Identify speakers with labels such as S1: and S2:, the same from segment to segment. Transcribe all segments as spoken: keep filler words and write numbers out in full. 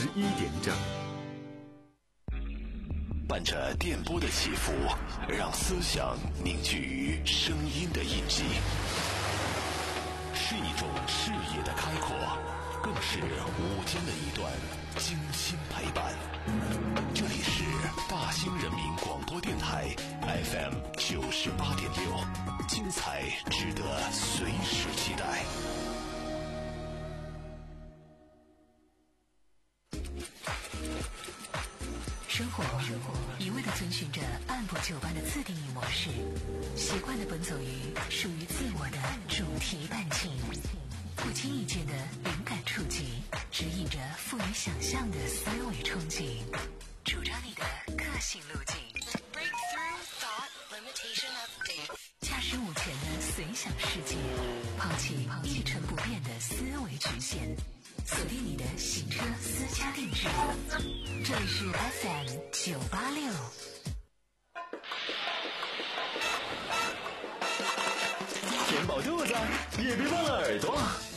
S1: 十一点整。
S2: 伴着电波的起伏，让思想凝聚于声音的印记，是一种视野的开阔，更是午间的一段精心陪伴。这里是大兴人民广播电台 F M 九十八点六，精彩值得随时期待。
S3: 生活一味地遵循着按部就班的自定义模式，习惯地奔走于属于自我的主题伴境，不经意间的灵感触及，指引着富于想象的思维憧憬，主张你的个性路径。Breakthrough Thought Limitation Update， 驾驶午前的随想世界，抛弃一成不变的思维局限，锁定你的行车私家定制。这里是 F M 九八六。
S4: 填饱肚子，也别忘了耳朵。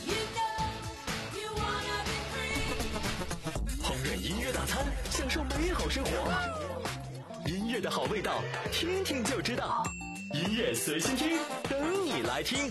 S4: 烹饪音乐大餐，享受美好生活。音乐的好味道，听听就知道。音乐随心听，等你来听。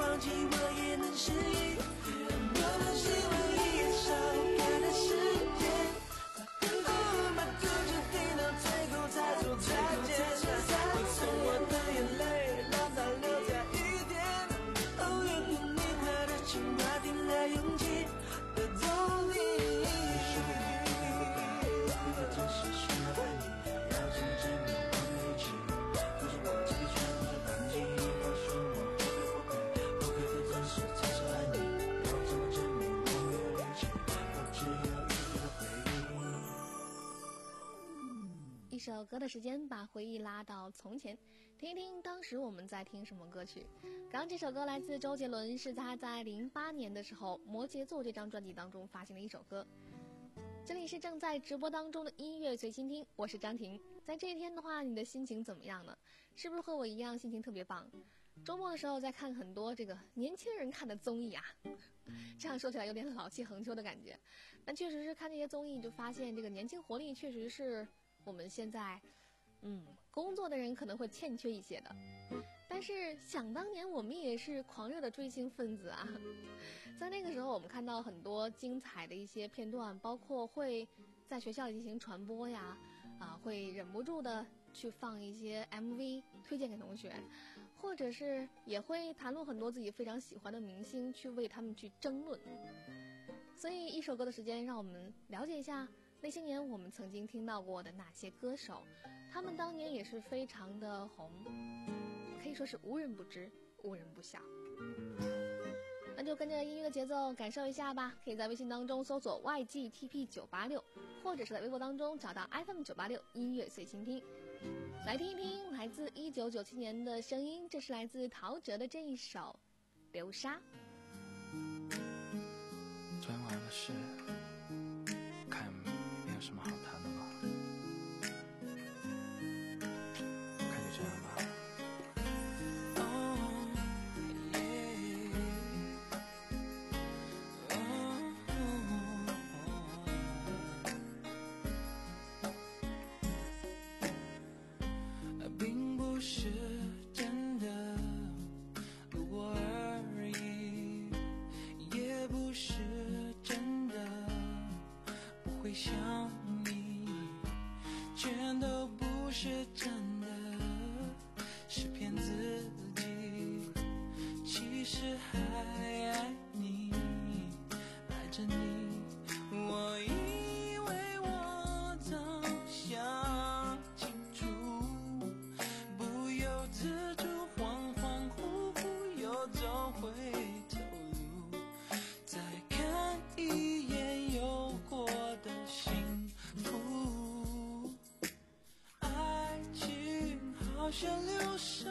S5: 我能希望一首歌的时间。
S1: 首歌的时间，把回忆拉到从前，听一听当时我们在听什么歌曲。刚刚这首歌来自周杰伦，是他在零八年的时候《摩羯座》这张专辑当中发行的一首歌。这里是正在直播当中的音乐随心听，我是张婷。在这一天的话，你的心情怎么样呢？是不是和我一样心情特别棒？周末的时候在看很多这个年轻人看的综艺啊，这样说起来有点老气横秋的感觉，但确实是看这些综艺就发现这个年轻活力确实是我们现在嗯工作的人可能会欠缺一些的。但是想当年我们也是狂热的追星分子啊，在那个时候我们看到很多精彩的一些片段，包括会在学校里进行传播呀，啊会忍不住的去放一些 M V 推荐给同学，或者是也会谈论很多自己非常喜欢的明星，去为他们去争论。所以一首歌的时间，让我们了解一下那些年我们曾经听到过的那些歌手，他们当年也是非常的红，可以说是无人不知无人不晓。那就跟着音乐的节奏感受一下吧，可以在微信当中搜索 Y G T P 九八六， 或者是在微博当中找到 F M 九八六 音乐随心听，来听一听来自一九九七年的声音，这是来自陶喆的这一首流沙。
S5: 昨天晚上的事看没有什么好谈的吧，看就这样吧。
S6: 并不是真的路过而已，也不是真的不会想你，全都不是真的，是骗自己，其实还爱你，爱着你。我以为我早想清楚，不由自主恍恍惚惚又走回头路，再看一眼有过的幸福。爱情好像流沙，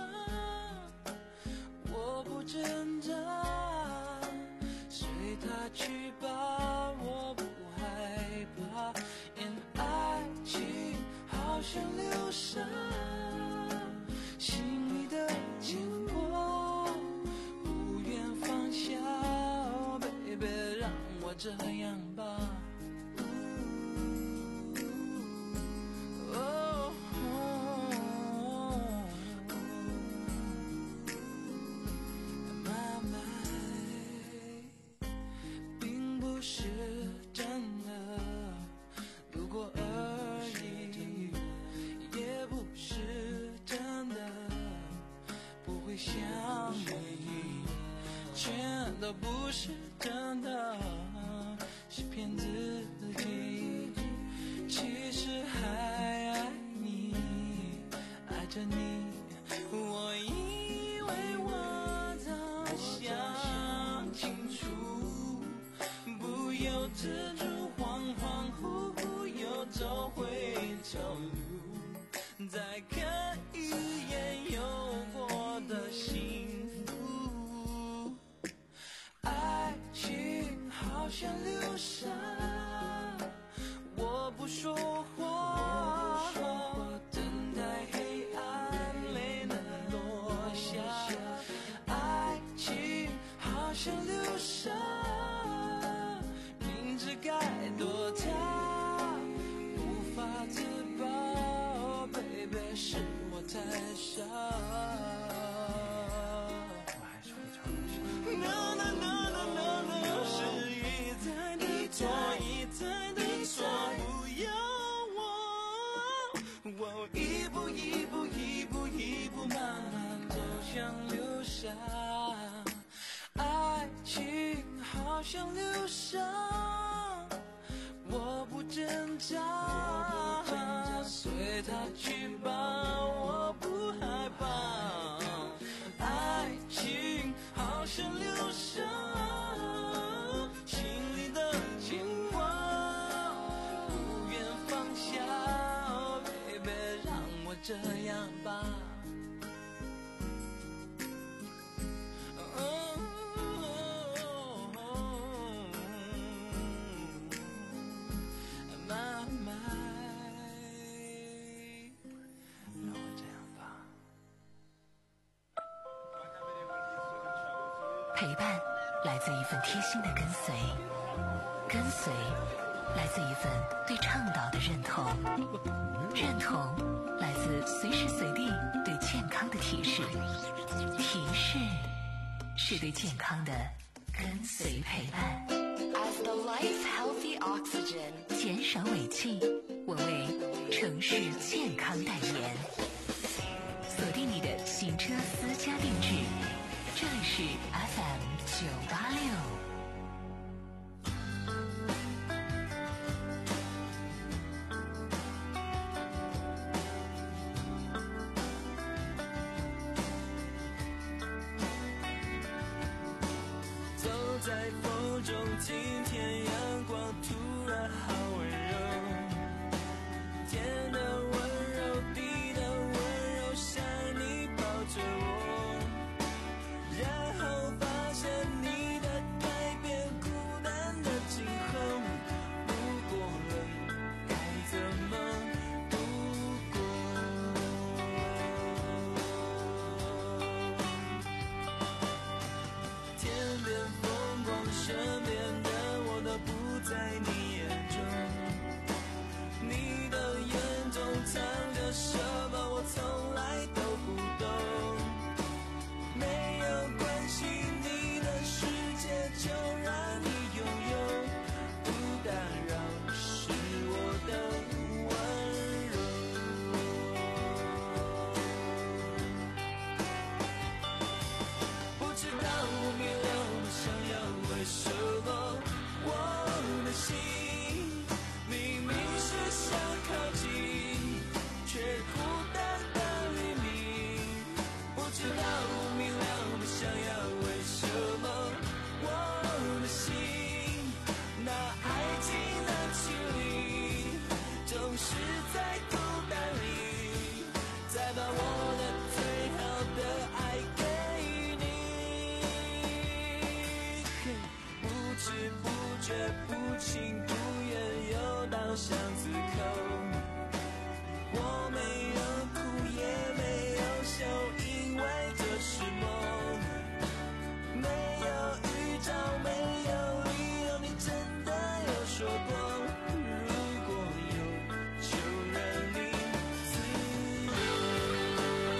S6: 我不挣扎，随它去吧，我不害怕。因爱情好像流沙，心里的牵挂不愿放下。Oh baby， 让我这样吧。Oh, my my， 并不是真的路过而已，也不是真的不会想你，全都不是真的，是骗自己，其实还爱你，爱着你。我以为我早想清楚，不由自主恍恍惚惚又走回头路，再看一眼有过的幸福。爱情好像流沙，我不说话，等待黑暗没能落下。爱情好像流沙，明知该躲它，无法自拔。baby， 是我太傻。
S5: 我还是会找流沙。
S6: No no no no no no， 是一再的错，一再的错，不要我，我一步一步一步一步慢慢走向流沙。爱情好像流沙，我不挣扎，随它去吧，我不害怕。爱情好像流沙，心里的牵挂不愿放下。Oh baby，
S3: 陪伴来自一份贴心的跟随，跟随来自一份对倡导的认同，认同来自随时随地对健康的提示，提示是对健康的跟随陪伴。
S7: As the life healthy oxygen，
S3: 减少尾气，我为城市健康代言。锁定你的行车私家定制，这里是 F M 九八六。
S6: 走在风中，今天阳光突然好温柔，天的温柔，地的温柔，像你抱着我，然后发现你的改变，孤单的今后，路过了该怎么度过？天边风光，身边的我都不在你眼中，你的眼中藏着什么，我从来都不懂。没有关系，你的世界就让你拥有，不打扰是我的温柔。不知道我明了我想要为什么，我的心明明是想靠近，却孤单的黎明。不知道我明了我想要为什么，我的心那爱情的距离，总是在孤单里，再把我的最好的爱给你。不知不觉，不情不愿，又到巷子口，我没有哭也没有笑，因为这是梦，没有预兆，没有理由，你真的有说过，如果有就让你自由。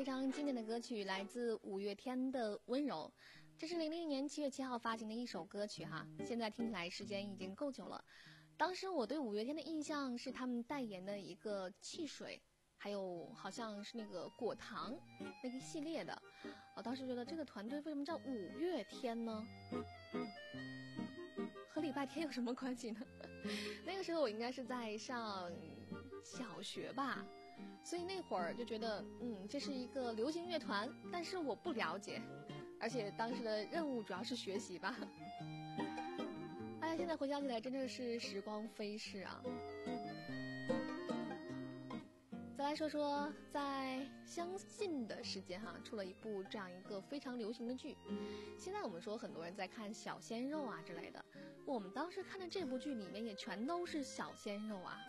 S1: 非常经典的歌曲，来自五月天的《温柔》，这是零零年七月七号发行的一首歌曲哈。现在听起来时间已经够久了。当时我对五月天的印象是他们代言的一个汽水，还有好像是那个果糖那个系列的。我当时觉得这个团队为什么叫五月天呢？和礼拜天有什么关系呢？那个时候我应该是在上小学吧。所以那会儿就觉得，嗯，这是一个流行乐团，但是我不了解，而且当时的任务主要是学习吧。哎呀，现在回想起来真的是时光飞逝啊。再来说说在相近的时间哈，出了一部这样一个非常流行的剧。现在我们说很多人在看小鲜肉啊之类的，我们当时看的这部剧里面也全都是小鲜肉啊。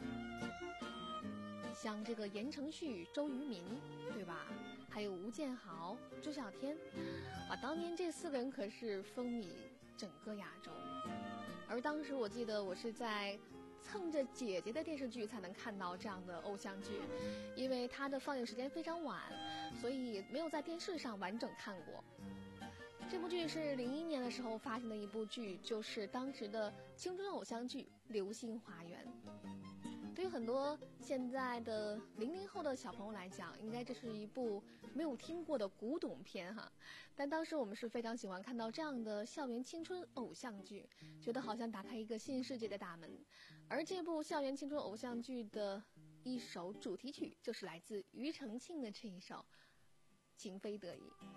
S1: 像这个言承旭、周渝民，对吧？还有吴建豪、周小天，啊，当年这四个人可是风靡整个亚洲。而当时我记得我是在蹭着姐姐的电视剧才能看到这样的偶像剧，因为它的放映时间非常晚，所以没有在电视上完整看过。这部剧是零一年的时候发行的一部剧，就是当时的青春偶像剧《流星花园》。对于很多现在的零零后的小朋友来讲，应该这是一部没有听过的古董片哈。但当时我们是非常喜欢看到这样的校园青春偶像剧，觉得好像打开一个新世界的大门。而这部校园青春偶像剧的一首主题曲，就是来自庾澄庆的这一首《情非得已》。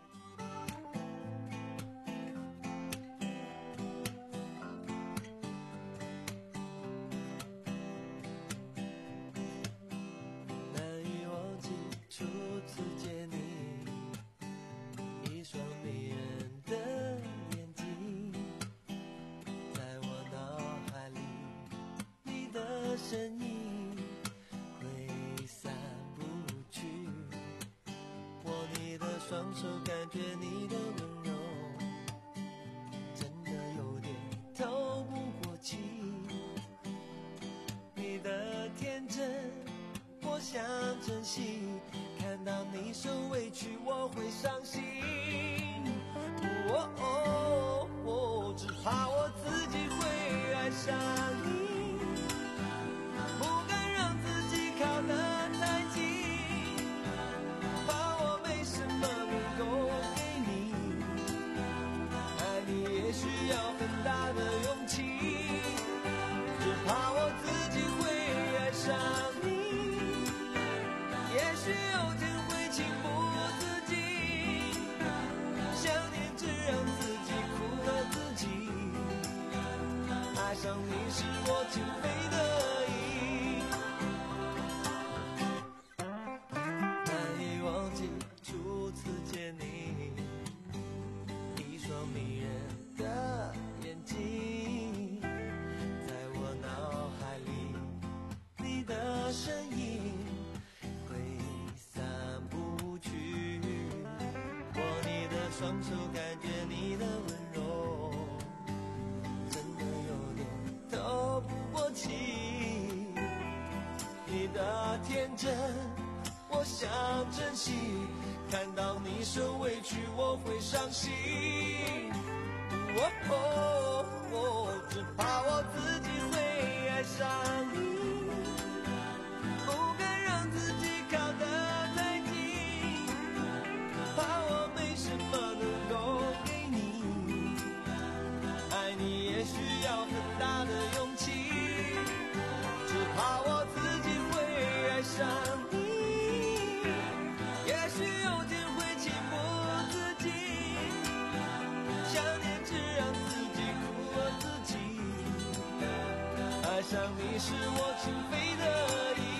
S6: 初次见你，一双迷人的眼睛，在我脑海里，你的身影挥散不去。握你的双手，感觉你的温柔，真的有点透不过气。你的天真，我想珍惜。看到你受委屈，我会伤心。哦哦哦，只怕我自己会爱上你，不敢让自己靠得太近，怕我没什么能够给你。爱你也需要很大的勇气，只怕我自己会爱上你。也许有天会情不自禁，想念只让自己苦了自己。爱上你是我情非得已，难以忘记初次见你，一双迷人的眼睛，在我脑海里，你的身影双手感觉你的温柔，真的有点透不过气。你的天真，我想珍惜。看到你受委屈，我会伤心。哦哦哦，只怕我自己会爱上你，不敢让自己靠得太近，怕我没什么能够给你。爱你也需要很大的勇气，只怕我自己会爱上你。也许有天会情不自禁，想念只让自己苦了自己。爱上你是我情非得已。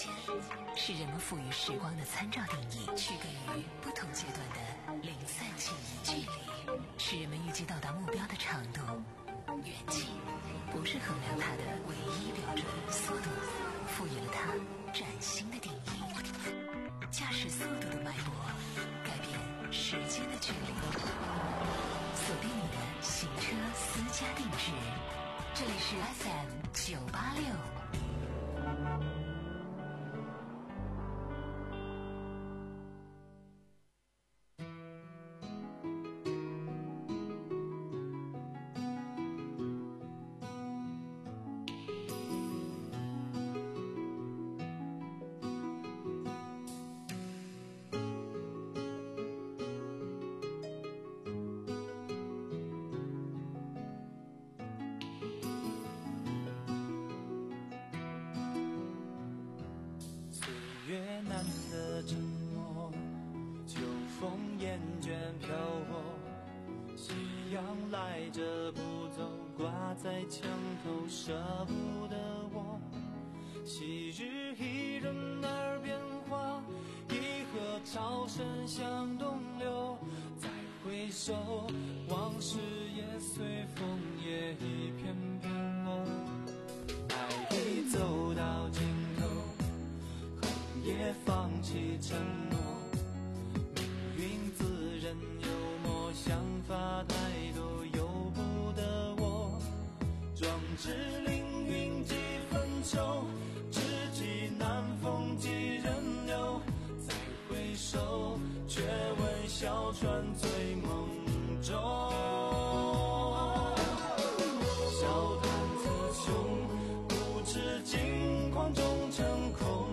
S3: 间是人们赋予时光的参照定义，区隔于不同阶段的零散记忆。距离是人们预计到达目标的长度，远近不是衡量它的唯一标准。速度赋予了它崭新的定义，驾驶速度的脉搏改变时间的距离。锁定你的行车私家定制，这里是 F M 九八六。
S6: 在墙头舍不得我，昔日伊人耳边话，一河潮声向东流。再回首，往事也随风也一片片落。爱已走到尽头，恨也放弃承诺。命运自认幽默，想法太多由不得我。壮志凌云几分愁，知己难逢几人留。再回首，却闻小船醉梦中。笑谈雌雄，不知惊狂中成空。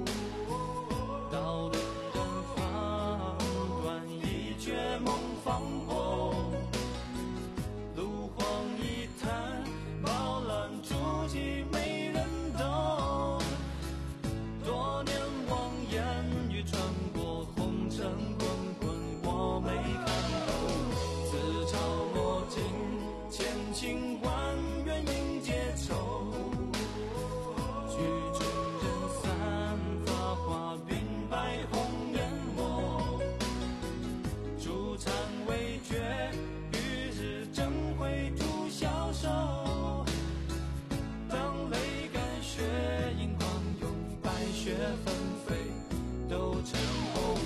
S6: 刀钝刃放，断一绝梦放破。炉荒一滩，饱览足迹没人懂。多年望眼欲穿过红尘滚滚，我没看透。自嘲墨尽，千情万怨应结愁。曲终人散，发花鬓白红颜墨。朱残未绝，与日争辉徒消瘦。当泪干血盈眶涌，白雪纷飞都成红。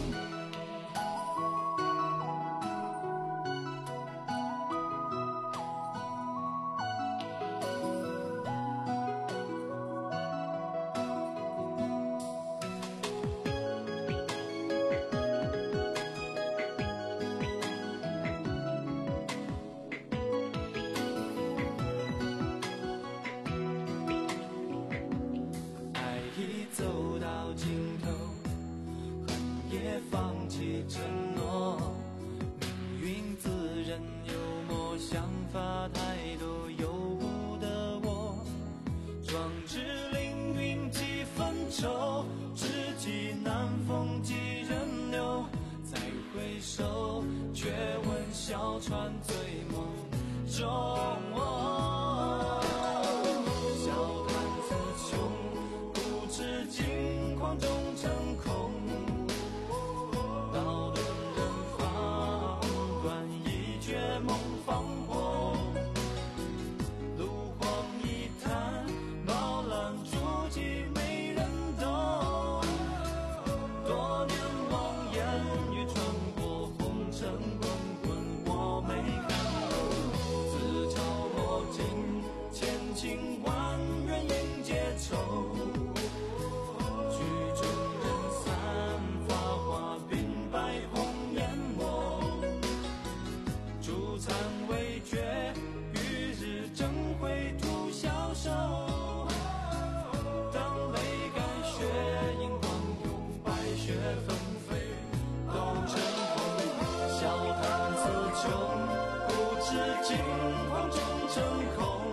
S6: 爱已走到尽头，恨也放弃承诺。命运自认幽默，想法太多由不得我。壮志凌云几分愁，知己难逢几人留。再回首，却闻小船醉梦中。笑谈雌雄，不知惊狂中成空。刀钝刃放，断一绝梦放破。炉荒一滩，饱览足迹没人懂。多年望眼欲穿过红尘滚滚，我没看透。自嘲墨尽，千情万怨应结愁。曲终人散，发花鬓白红颜墨。朱残未绝，与日争辉徒消瘦。当泪干血盈眶涌，白雪纷飞都成红。笑谈雌雄，不知惊狂中成空。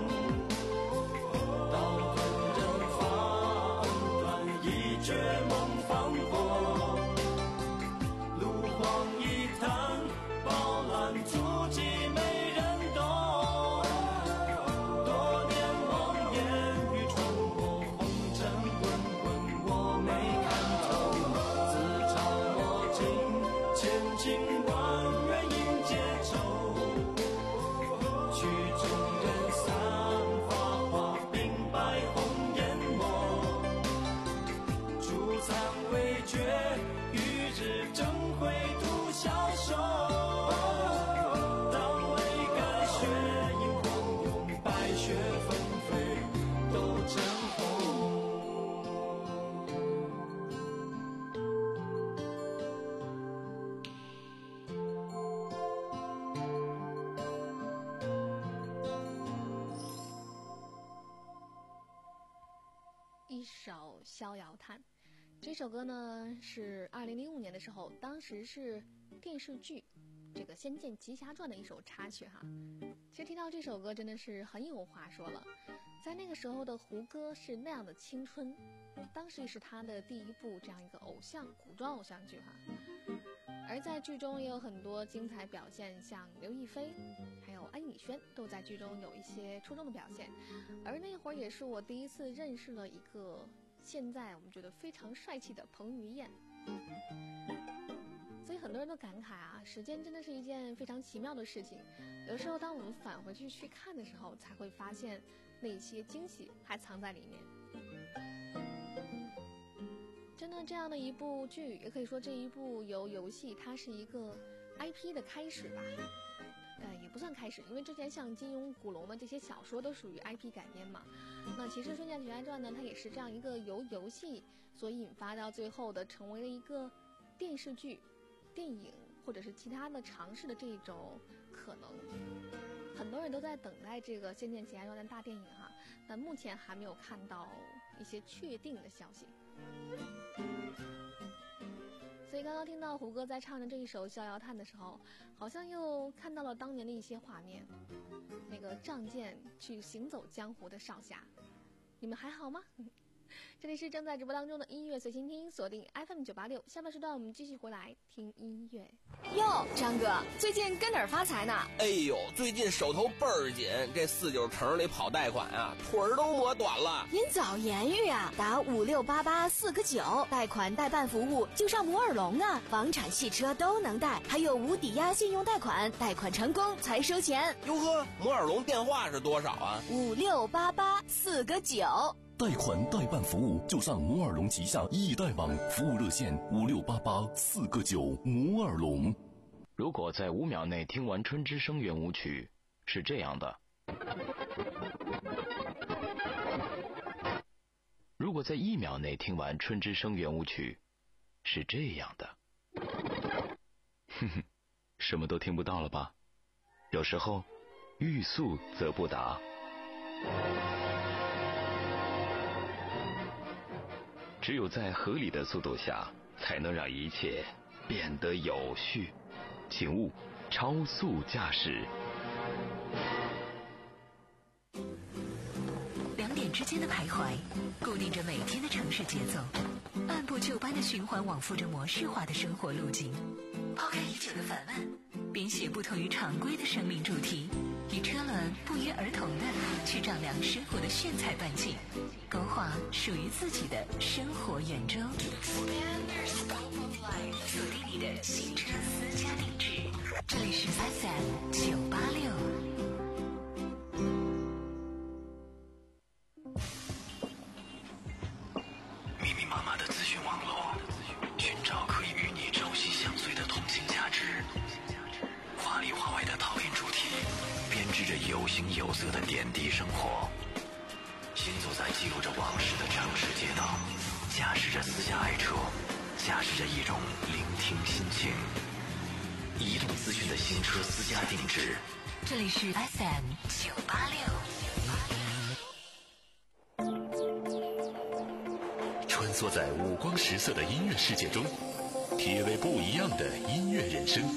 S6: 刀钝刃放，断一绝梦放过。炉荒一滩，饱览足迹没人懂。多年望眼欲穿过红尘滚滚，我光源迎接愁，曲中人散花花，鬓白红颜墨，储藏未绝，与日争辉图消瘦。当桅杆血影狂涌，白雪纷飞都成红。
S1: 一首《逍遥叹》，这首歌呢是二零零五年的时候，当时是电视剧这个《仙剑奇侠传》的一首插曲哈。其实听到这首歌真的是很有话说了，在那个时候的胡歌是那样的青春，当时也是他的第一部这样一个偶像古装偶像剧哈。而在剧中也有很多精彩表现，像刘亦菲还有安以轩都在剧中有一些出众的表现。而那会儿也是我第一次认识了一个现在我们觉得非常帅气的彭于晏。所以很多人都感慨啊，时间真的是一件非常奇妙的事情，有时候当我们返回去去看的时候，才会发现那些惊喜还藏在里面。真的这样的一部剧，也可以说这一部由游戏它是一个 I P 的开始吧，呃，也不算开始，因为之前像金庸、古龙的这些小说都属于 I P 改编嘛。那其实《仙剑奇侠传》呢，它也是这样一个由游戏所引发到最后的，成为了一个电视剧、电影或者是其他的尝试的这种可能。很多人都在等待这个《仙剑奇侠传》的大电影哈，但目前还没有看到一些确定的消息。所以刚刚听到胡歌在唱着这一首《逍遥叹》的时候，好像又看到了当年的一些画面，那个仗剑去行走江湖的少侠，你们还好吗？这里是正在直播当中的音乐随心听，锁定 F M 九八六，下半时段我们继续回来听音乐。
S8: 哟，张哥，最近跟哪儿发财呢？
S9: 哎呦，最近手头倍儿紧，这四九城里跑贷款啊，腿儿都磨短了。
S8: 您早言语啊，打五六八八四个九，贷款代办服务就上摩尔龙啊，房产汽车都能贷，还有无抵押信用贷款，贷款成功才收钱。
S9: 哟呵，摩尔龙电话是多少啊？
S8: 五六八八四个九。
S2: 贷款代办服务就上摩尔龙旗下易贷网，服务热线五六八八四个九。摩尔龙。
S10: 如果在五秒内听完春之声圆舞曲，是这样的；如果在一秒内听完春之声圆舞曲，是这样的。哼哼，什么都听不到了吧？有时候欲速则不达。只有在合理的速度下，才能让一切变得有序。请勿超速驾驶。
S3: 两点之间的徘徊，固定着每天的城市节奏，按部就班的循环往复着模式化的生活路径。抛开已久的烦闷，编写不同于常规的生命主题，以车轮不约而同的去丈量生活的炫彩半径，勾画属于自己的生活圆周。锁定你的行车私家定制，这里是 F M 九八六。
S2: 密密麻麻的资讯网络，寻找可以与你朝夕相随的同情价值。华里华外的讨厌主题，编织着有形有色的点滴生活。行走在记录着往事的城市街道，驾驶着私家爱车，驾驶着一种聆听心情。移动资讯的行车私家定制，
S3: 这里是 F M 九八六。
S2: 穿梭在五光十色的音乐世界中，体味不一样的音乐人生。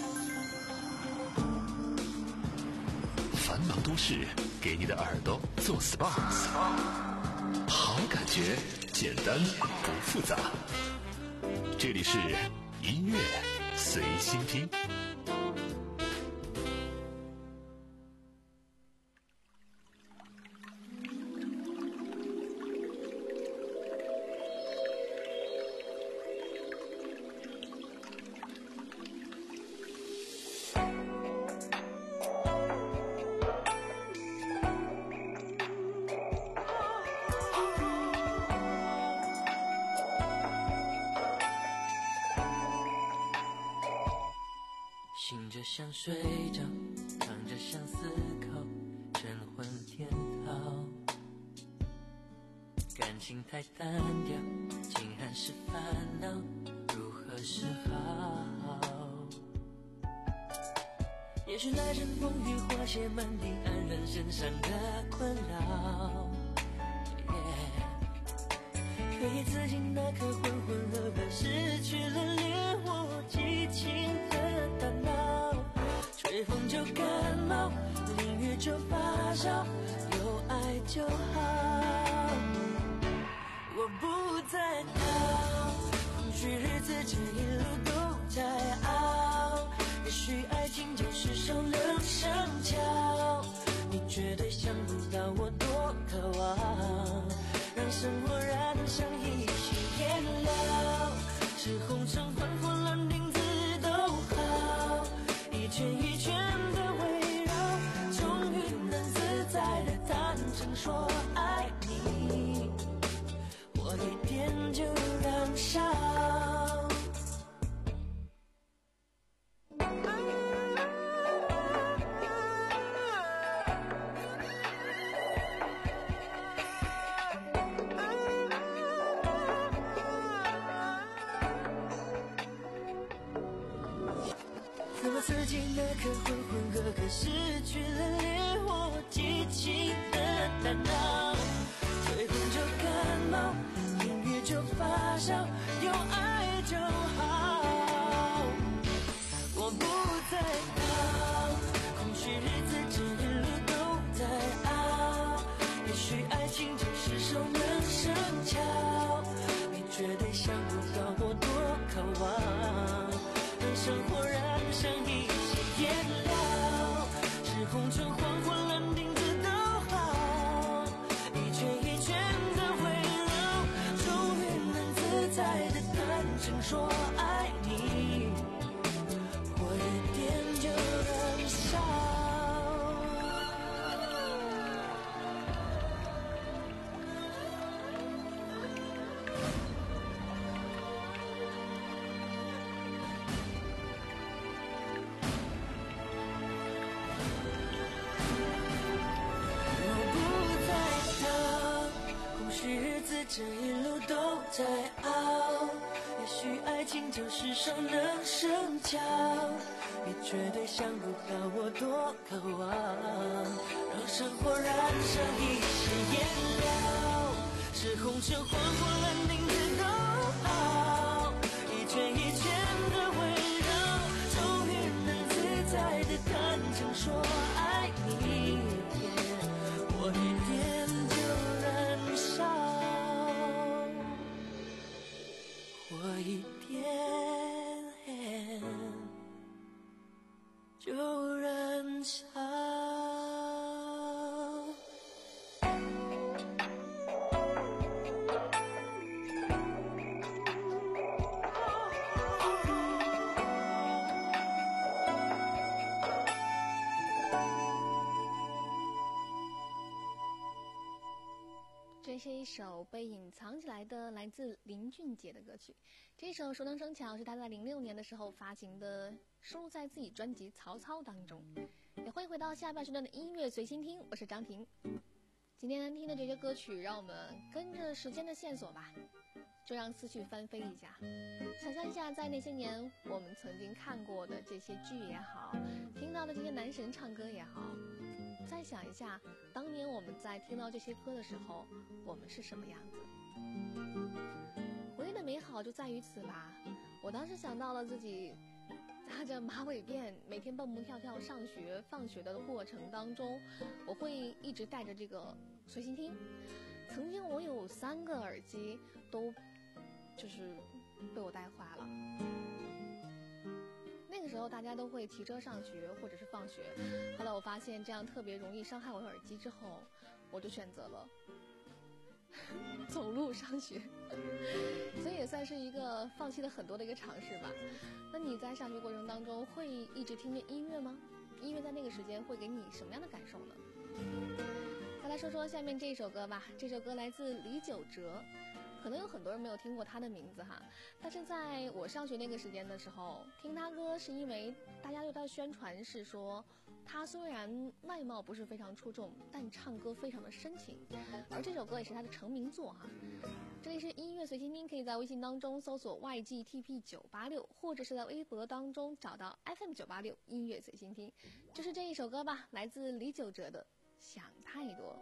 S2: 繁忙都市给你的耳朵做 S P A， 好感觉，简单不复杂。这里是音乐随心听。
S6: 着想睡着，躺着想思考，晨昏颠倒，感情太单调，竟然是烦恼，如何是好？也许那阵风雨化解满地黯然身上的困扰， yeah、可以自禁那颗浑浑噩噩失去了烈火激情的大脑，吹风就感冒，淋雨就发烧，有爱就好。我不再逃，空虚日子这一路都在熬，也许爱情就是熟能生巧，你绝对想不到我多渴望，让生活燃上一些颜料，是红橙黄火蓝靛紫都好，一圈一圈的围绕，终于能自在的坦诚说爱你，我一点就燃烧。怎么刺激那颗浑浑噩噩失去了烈火激情的大脑，吹风就感冒，淋雨就发烧，有爱就好。我不再逃，空虚日子这一路都在熬，也许爱情就是熟能生巧，你绝对想不到我多渴望，让生活燃上一些颜料，是红橙黄火蓝靛紫都好，一圈一圈的围绕，终于能自在的坦诚说爱你，我一点就燃烧。这一路都在熬，也许爱情就是熟能生巧，你绝对想不到我多渴望，让生活燃上一些颜料，是红橙黄火蓝靛紫都好，一圈一圈的围绕，终于能自在的坦诚说爱你，我一点就燃烧。我一点就燃烧。
S1: 这是一首被隐藏起来的来自林俊杰的歌曲，这首熟能生巧是他在零六年的时候发行的，收录在自己专辑《曹操》当中。也欢迎回到下半时段的音乐随心听，我是张婷。今天听的这些歌曲，让我们跟着时间的线索吧，就让思绪翻飞一下，想象一下在那些年我们曾经看过的这些剧也好，听到的这些男神唱歌也好，再想一下当年我们在听到这些歌的时候我们是什么样子。回忆的美好就在于此吧，我当时想到了自己扎着马尾辫每天蹦蹦跳跳上学放学的过程当中，我会一直带着这个随心听。曾经我有三个耳机都就是被我带坏了。那个时候大家都会骑车上学或者是放学，后来我发现这样特别容易伤害我的耳机之后，我就选择了走路上学，所以也算是一个放弃了很多的一个尝试吧。那你在上学过程当中会一直听着音乐吗？音乐在那个时间会给你什么样的感受呢？再来说说下面这首歌吧，这首歌来自李玖哲， 可能有很多人没有听过他的名字哈，但是在我上学那个时间的时候，听他歌是因为大家对他的宣传是说，他虽然外貌不是非常出众，但唱歌非常的深情，而这首歌也是他的成名作哈。这里是音乐随心听，可以在微信当中搜索 Y G T P 九八六，或者是在微博当中找到 F M 九八六音乐随心听，就是这一首歌吧，来自李玖哲的《想太多》。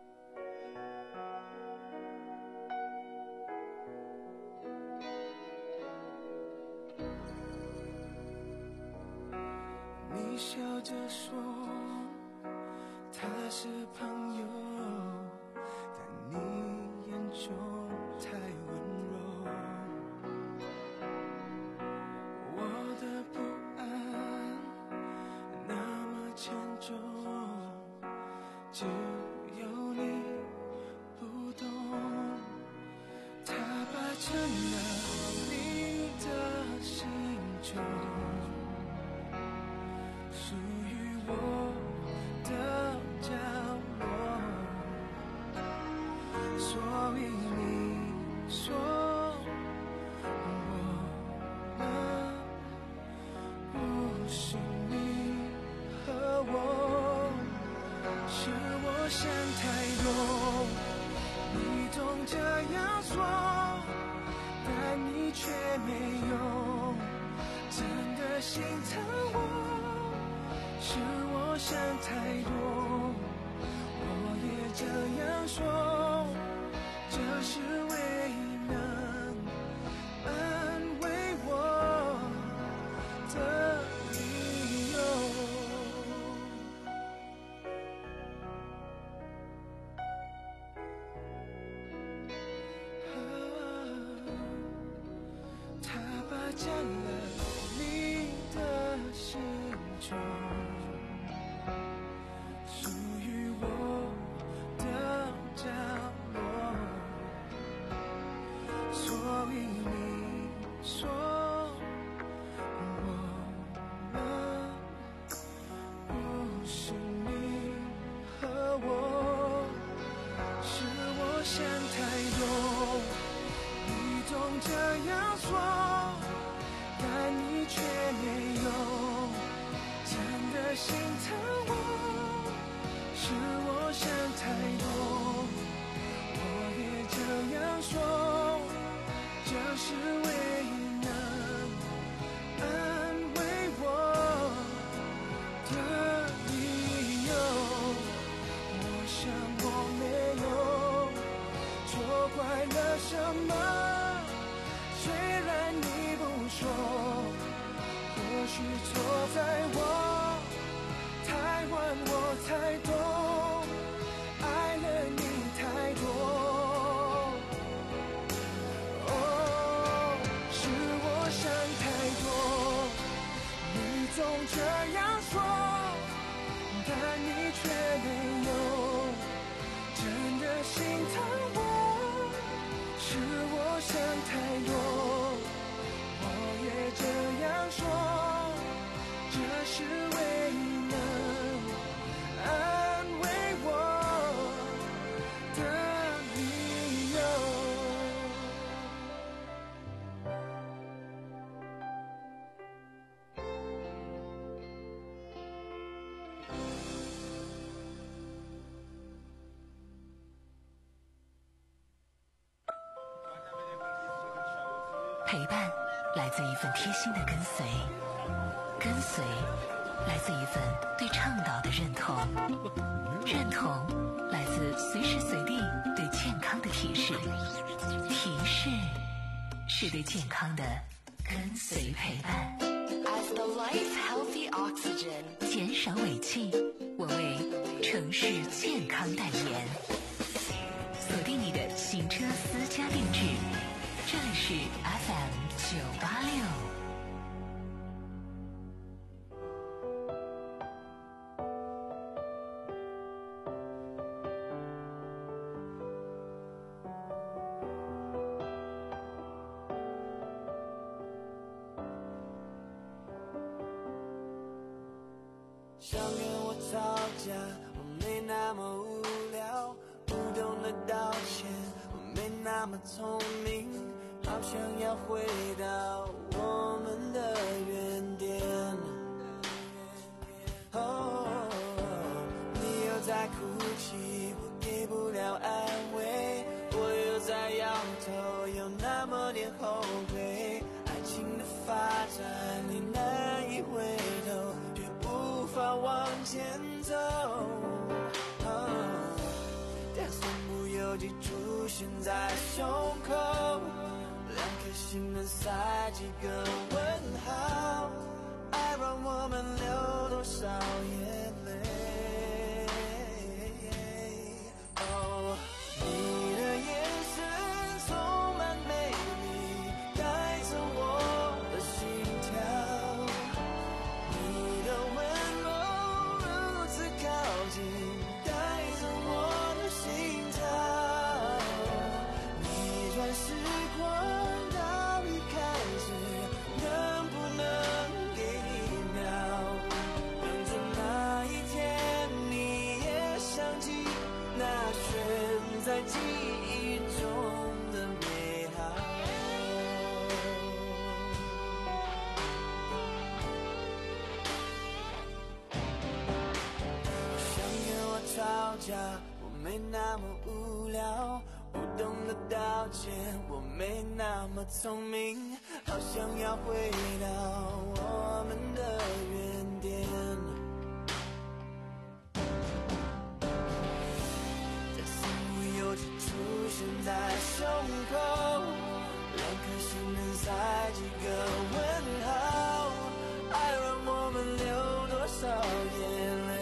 S6: 你笑着说他是朋友，但你眼中太温柔，我的不安那么沉重，只有你不懂，他霸占了你的心中，属于我的角落，所以你说我们不是你和我，是我想太多，你总这样说，但你却没有真的心疼我，是我想太多，我也这样说，这是唯一能安慰我的理由。他霸占了你的心中，属于我的角落，所以你说我们不是你和我，是我想太多，你总这样说，但你却没有真的心疼我，是我想太多，我也这样说，这是唯一能安慰我的理由。我想我没有错怪了什么，虽然你不说，或许错在我太晚，我才懂，爱了你太多。哦，是我想太多，你总这样说，但你却没有真的心疼我，是我想太多，我也这样说，这是唯一能安慰我的理由。
S3: 陪伴来自一份贴心的跟随，跟随来自一份对倡导的认同，认同来自随时随地对健康的提示，提示是对健康的跟随陪伴。
S7: As the life healthy oxygen，
S3: 减少尾气，我为城市健康代言。锁定你的行车私家定制，这里是 F M 九八六。
S6: 想跟我吵架，我没那么无聊，不懂得道歉，我没那那么聪明，好想要回到我们的原点。哦，你又在哭泣，我给不了安慰，我又在摇头，有那么点后悔。爱情的发展，你难以回头，却无法往前走。哦，但身不由己出现在胸口，两颗心能塞几个问号？爱让我们流多少眼泪？哦，你的眼神充满美丽，带着我的心跳。你的温柔如此靠近，带着我的心跳。逆转时光到一开始，能不能给一秒，等着那一天你也想起那悬在记忆中的美好。想跟我吵架，我没那么无聊，不懂得道歉，我没那么聪明，好想要回到我们的原点。在身不由己出现在胸口，两颗心能塞几个问号？爱让我们流多少眼泪？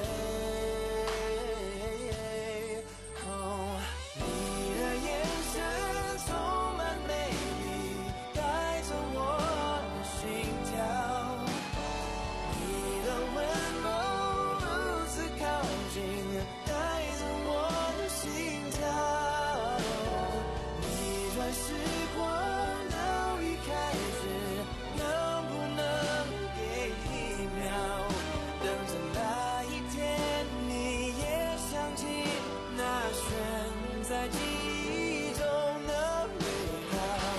S6: 哦，你的眼神充满美丽，带着我的心跳。你的温柔如此靠近，带着我的心跳。逆转时光到一开始，能不能给一秒，等着那一天你也想起那悬在记忆中的美好。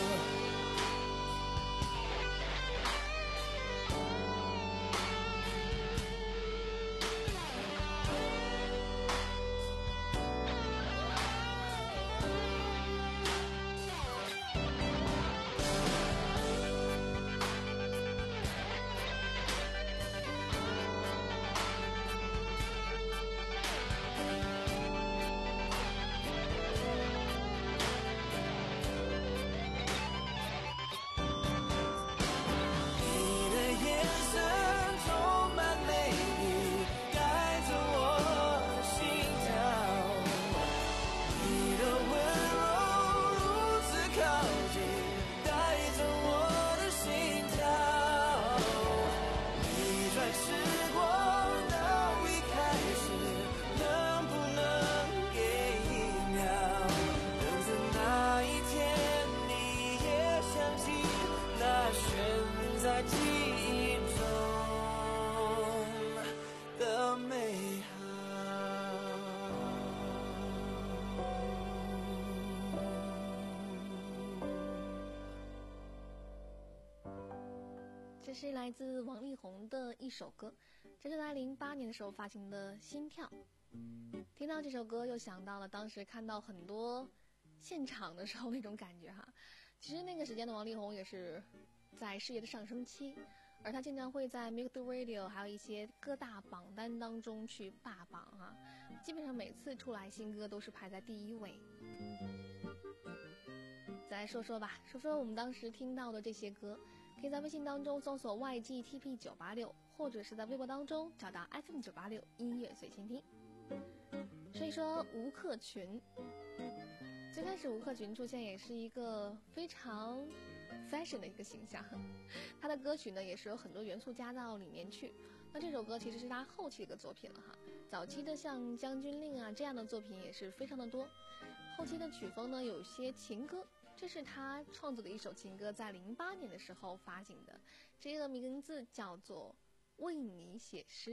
S6: 你的眼神充满美丽，带着我的心跳。你的温柔如此靠近，带着我的心跳。逆转时光到一开始，能不能给一秒，等着那一天你也想起那悬在记忆中的美好。
S1: 这是来自王力宏的一首歌，这是在零八年的时候发行的《心跳》。听到这首歌，又想到了当时看到很多现场的时候那种感觉哈。其实那个时间的王力宏也是在事业的上升期，而他经常会在 Music Radio 还有一些各大榜单当中去霸榜哈，基本上每次出来新歌都是排在第一位。再来说说吧，说说我们当时听到的这些歌，可以在微信当中搜索 Y G T P 九八六，或者是在微博当中找到 F M 九八六音乐随心听。所以说吴克群，最开始吴克群出现也是一个非常 fashion 的一个形象，他的歌曲呢也是有很多元素加到里面去。那这首歌其实是他后期的一个作品了哈，早期的像将军令啊这样的作品也是非常的多，后期的曲风呢有些情歌，这是他创作的一首情歌，在零八年的时候发行的，这个名字叫做《为你写诗》。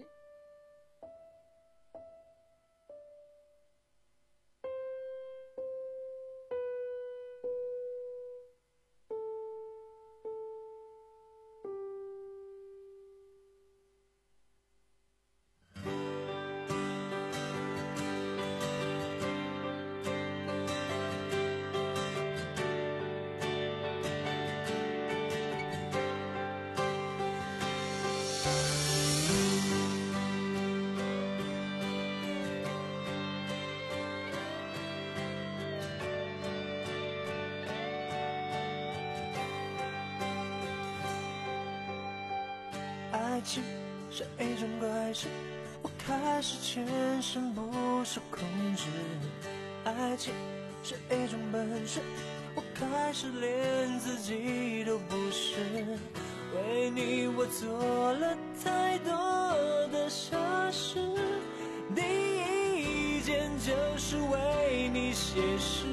S6: 情是一种怪事，我开始全身不受控制。爱情是一种本事，我开始连自己都不是。为你我做了太多的傻事，第一件就是为你写诗，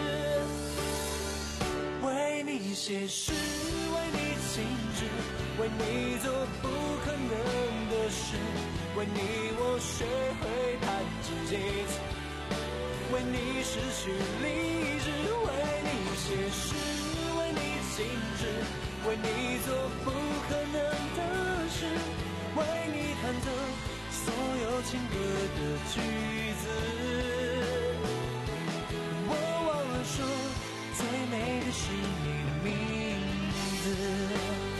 S6: 为你写诗，为你静止，为你做不可能的事，为你我学会弹琴几次，为你失去理智，为你写诗，为你静止，为你做不可能的事，为你弹奏所有情歌的句子。我忘了说，最美的是你的名字。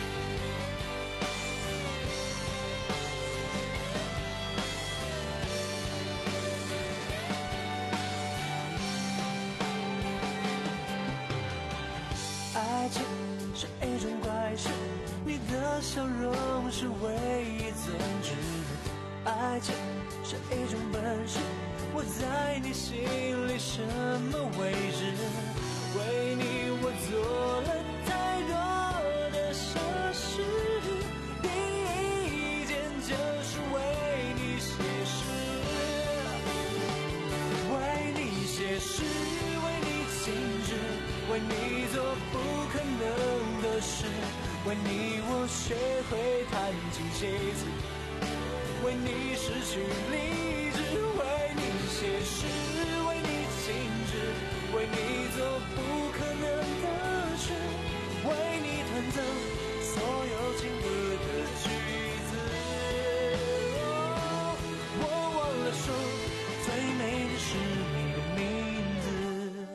S6: 爱情是一种怪事，你的笑容是唯一宗旨。爱情是一种本事，我在你心里什么位置？为你我做了太多的傻事，第一件就是为你写诗，为你写诗，为你静止，为你做不可能的事，为你我学会弹琴几次，为你失去理智，为你写诗，为你静止，为你做不可能的事，为你弹奏所有情歌的句子。哦，我忘了说，最美的是你的名字。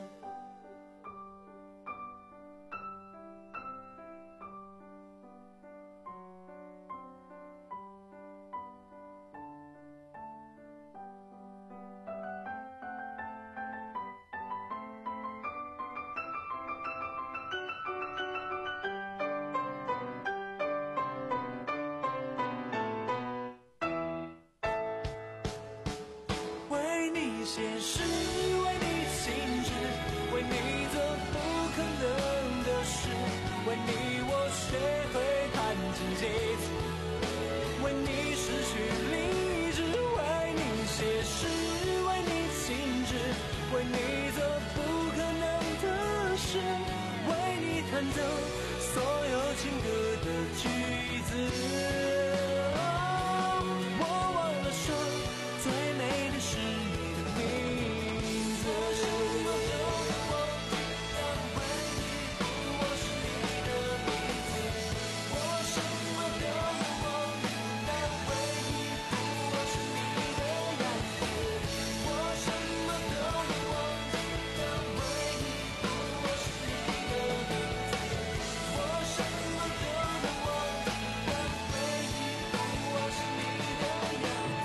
S6: 为你写诗，为你静止，为你做不可能的事，为你我学会弹琴几次，为你失去理智，为你写诗，为你静止，为你做不可能的事，为你弹奏所有情歌的句子。我忘了说，最美的是你的名字。我什么都能忘记，但唯一不我是你的名字。我什么都能忘记，但唯一不我是你的样子。我什么都能忘记，但唯一不我是你的名字。我什么都能忘记，但唯一不我是你的样子。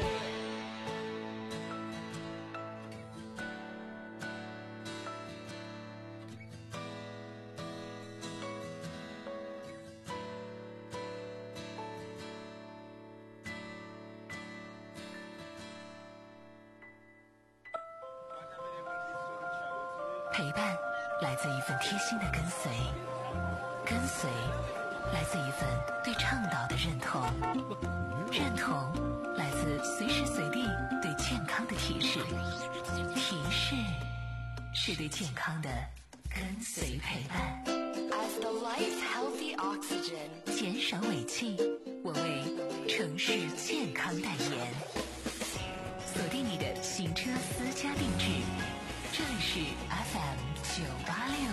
S3: 陪伴来自一份贴心的跟随，跟随来自一份对倡导的认同，认同来自随时随地对健康的提示，提示是对健康的跟随陪伴。
S7: As the life healthy oxygen，
S3: 减少尾气，我为城市健康代言。锁定你的行车私家定制，这里是 F M 九八六。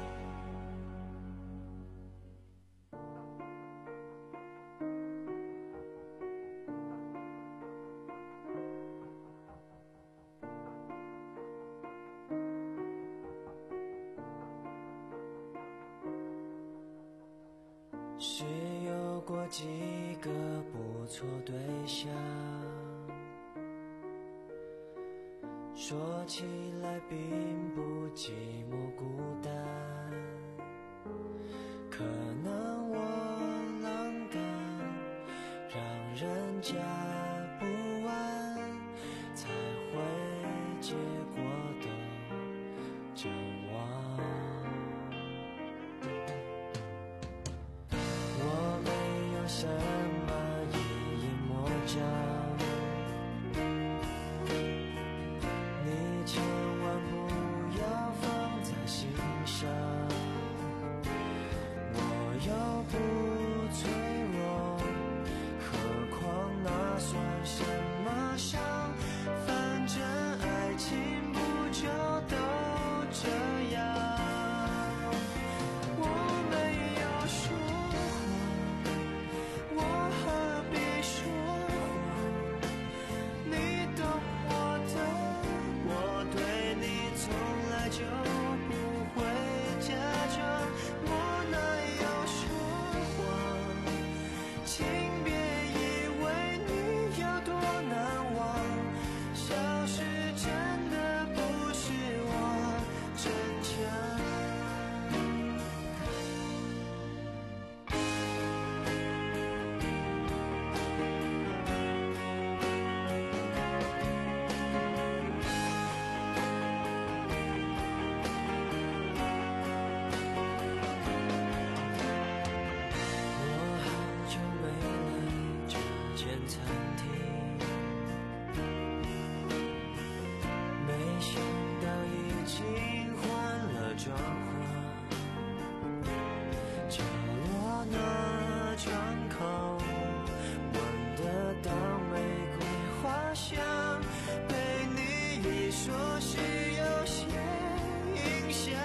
S6: 是有过几个不错对象，说起来并不寂寞孤单，可能我浪感什么伤，反正爱情不就都这样。我没有说谎，我何必说谎？你懂我的，我对你从来就不会假装，我哪有说谎？请别以为你有多难忘，消失真的不是我逞强。我好久没来这间餐厅，没想到已经换了装潢，角落那窗口闻得到玫瑰花香，被你一说是有些影响。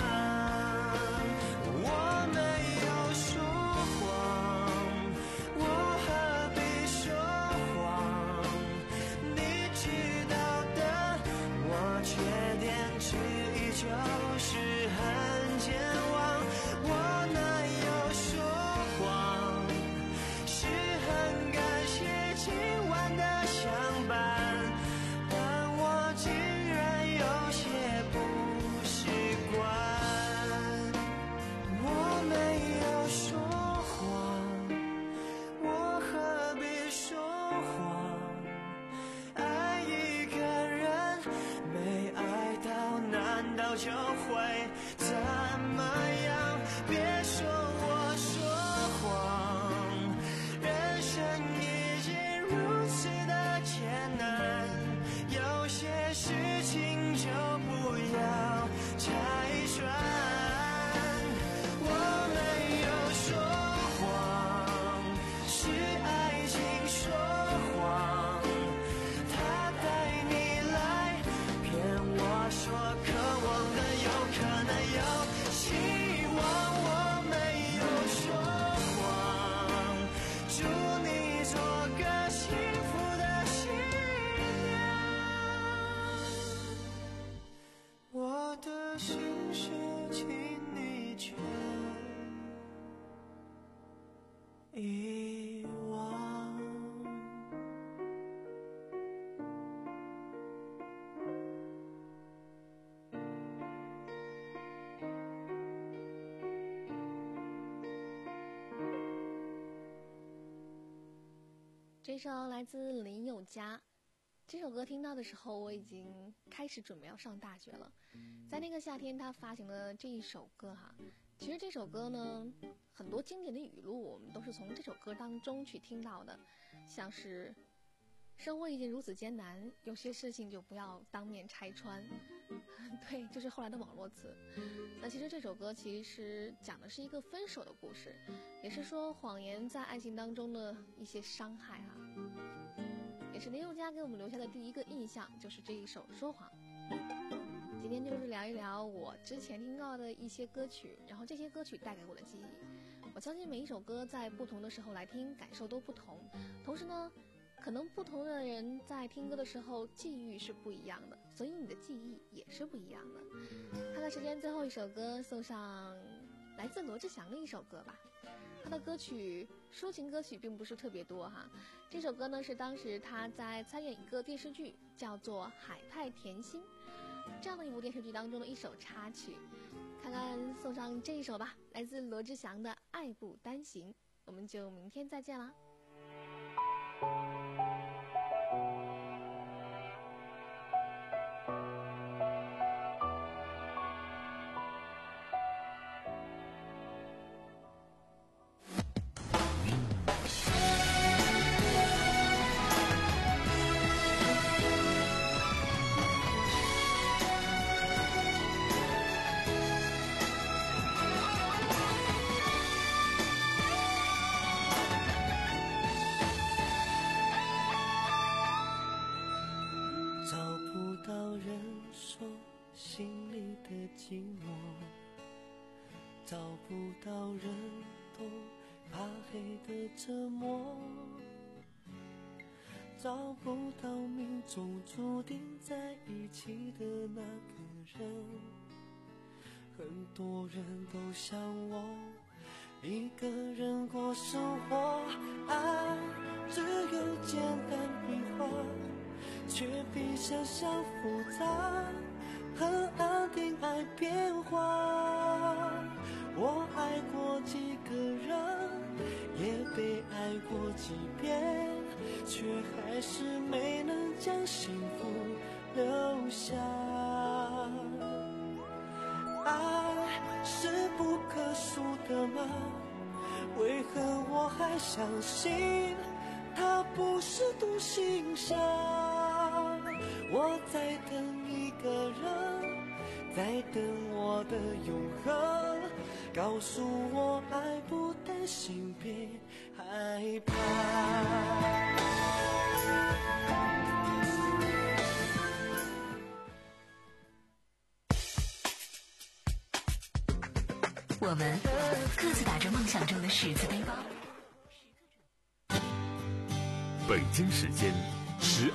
S6: 我没有说谎，我何必说谎？你知道的，我缺点之一就是很健忘。我哪有说谎？是很感谢今晚的相伴，但我竟然有些不习惯。我没有说谎，我何必说谎？爱一个人没爱到，难道就会怎么样？别说我说谎，人生已经如此的艰难，有些事情就不要拆穿。我没有说谎，是爱情说谎，他带你来骗我说渴望的有可能有希望。我没有说谎，祝你做个幸福的新娘。我的心事请你就遗忘。
S1: 这首来自林宥嘉。这首歌听到的时候，我已经开始准备要上大学了。在那个夏天，他发行了这一首歌哈。其实这首歌呢，很多经典的语录我们都是从这首歌当中去听到的，像是生活已经如此艰难，有些事情就不要当面拆穿。对，就是后来的网络词。那其实这首歌其实讲的是一个分手的故事，也是说谎言在爱情当中的一些伤害啊。也是林宥嘉给我们留下的第一个印象，就是这一首《说谎》。今天就是聊一聊我之前听到的一些歌曲，然后这些歌曲带给我的记忆。我相信每一首歌在不同的时候来听，感受都不同。同时呢，可能不同的人在听歌的时候际遇是不一样的，所以你的记忆也是不一样的。看看时间，最后一首歌送上来自罗志祥的一首歌吧。他的歌曲抒情歌曲并不是特别多哈，这首歌呢是当时他在参演一个电视剧叫做《海派甜心》这样的一部电视剧当中的一首插曲，看看送上这一首吧，来自罗志祥的《爱不单行》。我们就明天再见啦。
S6: 找不到人懂怕黑的折磨，找不到命中注定在一起的那个人。很多人都像我一个人过生活，爱只有简单笔画，却比想象复杂，很安定爱变化。我爱过几个人，也被爱过几遍，却还是没能将幸福留下。爱是不可数的吗？为何我还相信它不是独行侠？我在等一个人，在等我的永恒，告诉我爱不担心，别害怕。
S3: 我们各自打着梦想中的十字背包。
S2: 北京时间十